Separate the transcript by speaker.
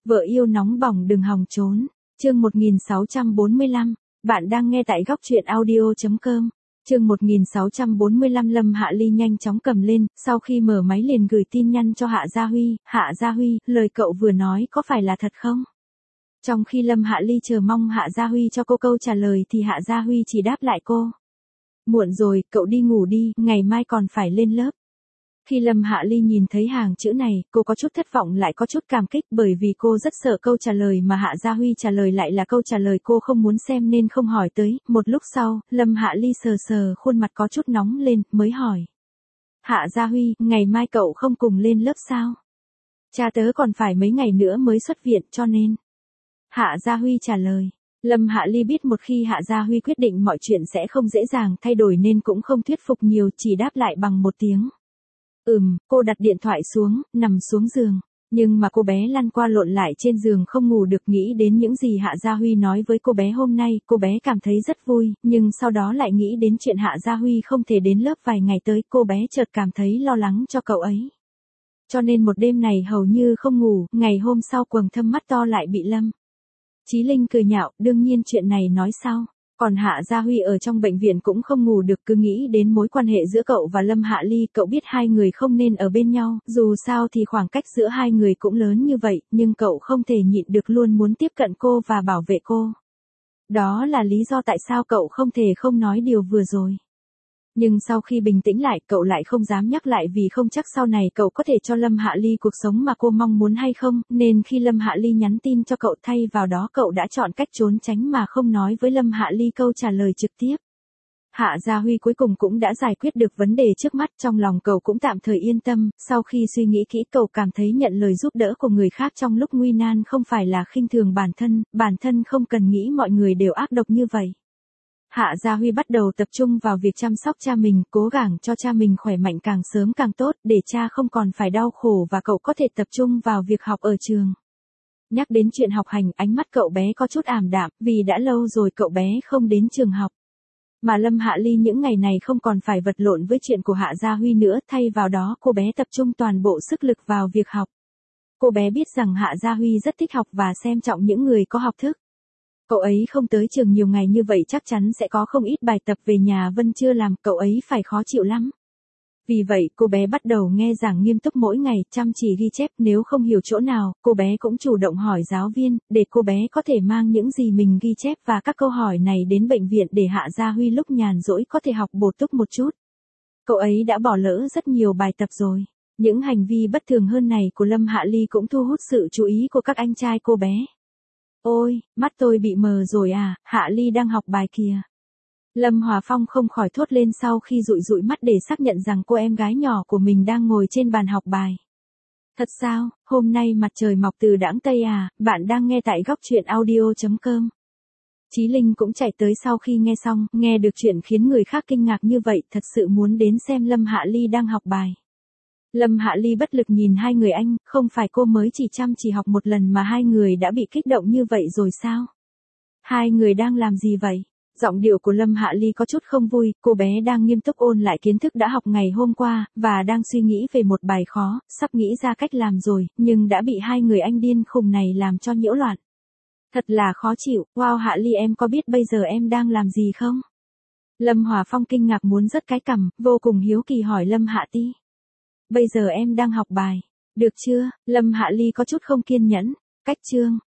Speaker 1: Vợ yêu nóng bỏng đừng hòng trốn. Chương 1645. Bạn đang nghe tại góc truyện audio.com. Chương 1645 Lâm Hạ Ly nhanh chóng cầm lên, sau khi mở máy liền gửi tin nhắn cho Hạ Gia Huy. Hạ Gia Huy, lời cậu vừa nói có phải là thật không? Trong khi Lâm Hạ Ly chờ mong Hạ Gia Huy cho cô câu trả lời thì Hạ Gia Huy chỉ đáp lại cô. Muộn rồi, cậu đi ngủ đi, ngày mai còn phải lên lớp. Khi Lâm Hạ Ly nhìn thấy hàng chữ này, cô có chút thất vọng lại có chút cảm kích bởi vì cô rất sợ câu trả lời mà Hạ Gia Huy trả lời lại là câu trả lời cô không muốn xem nên không hỏi tới. Một lúc sau, Lâm Hạ Ly sờ sờ khuôn mặt có chút nóng lên, mới hỏi. Hạ Gia Huy, ngày mai cậu không cùng lên lớp sao? Cha tớ còn phải mấy ngày nữa mới xuất viện cho nên. Hạ Gia Huy trả lời. Lâm Hạ Ly biết một khi Hạ Gia Huy quyết định mọi chuyện sẽ không dễ dàng thay đổi nên cũng không thuyết phục nhiều, chỉ đáp lại bằng một tiếng. Cô đặt điện thoại xuống, nằm xuống giường. Nhưng mà cô bé lăn qua lộn lại trên giường không ngủ được, nghĩ đến những gì Hạ Gia Huy nói với cô bé hôm nay, cô bé cảm thấy rất vui, nhưng sau đó lại nghĩ đến chuyện Hạ Gia Huy không thể đến lớp vài ngày tới, cô bé chợt cảm thấy lo lắng cho cậu ấy. Cho nên một đêm này hầu như không ngủ, ngày hôm sau quầng thâm mắt to lại bị Lâm Chí Linh cười nhạo, đương nhiên chuyện này nói sau. Còn Hạ Gia Huy ở trong bệnh viện cũng không ngủ được, cứ nghĩ đến mối quan hệ giữa cậu và Lâm Hạ Ly, cậu biết hai người không nên ở bên nhau, dù sao thì khoảng cách giữa hai người cũng lớn như vậy, nhưng cậu không thể nhịn được luôn muốn tiếp cận cô và bảo vệ cô. Đó là lý do tại sao cậu không thể không nói điều vừa rồi. Nhưng sau khi bình tĩnh lại, cậu lại không dám nhắc lại vì không chắc sau này cậu có thể cho Lâm Hạ Ly cuộc sống mà cô mong muốn hay không, nên khi Lâm Hạ Ly nhắn tin cho cậu thay vào đó cậu đã chọn cách trốn tránh mà không nói với Lâm Hạ Ly câu trả lời trực tiếp. Hạ Gia Huy cuối cùng cũng đã giải quyết được vấn đề trước mắt, trong lòng cậu cũng tạm thời yên tâm, sau khi suy nghĩ kỹ cậu cảm thấy nhận lời giúp đỡ của người khác trong lúc nguy nan không phải là khinh thường bản thân không cần nghĩ mọi người đều ác độc như vậy. Hạ Gia Huy bắt đầu tập trung vào việc chăm sóc cha mình, cố gắng cho cha mình khỏe mạnh càng sớm càng tốt, để cha không còn phải đau khổ và cậu có thể tập trung vào việc học ở trường. Nhắc đến chuyện học hành, ánh mắt cậu bé có chút ảm đạm, vì đã lâu rồi cậu bé không đến trường học. Mà Lâm Hạ Ly những ngày này không còn phải vật lộn với chuyện của Hạ Gia Huy nữa, thay vào đó cô bé tập trung toàn bộ sức lực vào việc học. Cô bé biết rằng Hạ Gia Huy rất thích học và xem trọng những người có học thức. Cậu ấy không tới trường nhiều ngày như vậy chắc chắn sẽ có không ít bài tập về nhà vẫn chưa làm, cậu ấy phải khó chịu lắm. Vì vậy cô bé bắt đầu nghe giảng nghiêm túc mỗi ngày, chăm chỉ ghi chép, nếu không hiểu chỗ nào, cô bé cũng chủ động hỏi giáo viên, để cô bé có thể mang những gì mình ghi chép và các câu hỏi này đến bệnh viện để Hạ Gia Huy lúc nhàn rỗi có thể học bổ túc một chút. Cậu ấy đã bỏ lỡ rất nhiều bài tập rồi. Những hành vi bất thường hơn này của Lâm Hạ Ly cũng thu hút sự chú ý của các anh trai cô bé. Ôi, mắt tôi bị mờ rồi à, Hạ Ly đang học bài kìa. Lâm Hòa Phong không khỏi thốt lên sau khi dụi dụi mắt để xác nhận rằng cô em gái nhỏ của mình đang ngồi trên bàn học bài. Thật sao, hôm nay mặt trời mọc từ đãng Tây à, bạn đang nghe tại góc truyện audio.com. Chí Linh cũng chạy tới sau khi nghe xong, nghe được chuyện khiến người khác kinh ngạc như vậy, thật sự muốn đến xem Lâm Hạ Ly đang học bài. Lâm Hạ Ly bất lực nhìn hai người anh, không phải cô mới chỉ chăm chỉ học một lần mà hai người đã bị kích động như vậy rồi sao? Hai người đang làm gì vậy? Giọng điệu của Lâm Hạ Ly có chút không vui, cô bé đang nghiêm túc ôn lại kiến thức đã học ngày hôm qua, và đang suy nghĩ về một bài khó, sắp nghĩ ra cách làm rồi, nhưng đã bị hai người anh điên khùng này làm cho nhiễu loạn. Thật là khó chịu, wow Hạ Ly em có biết bây giờ em đang làm gì không? Lâm Hòa Phong kinh ngạc muốn rớt cái cằm, vô cùng hiếu kỳ hỏi Lâm Hạ Ti. Bây giờ em đang học bài, được chưa? Lâm Hạ Ly có chút không kiên nhẫn, cách chương.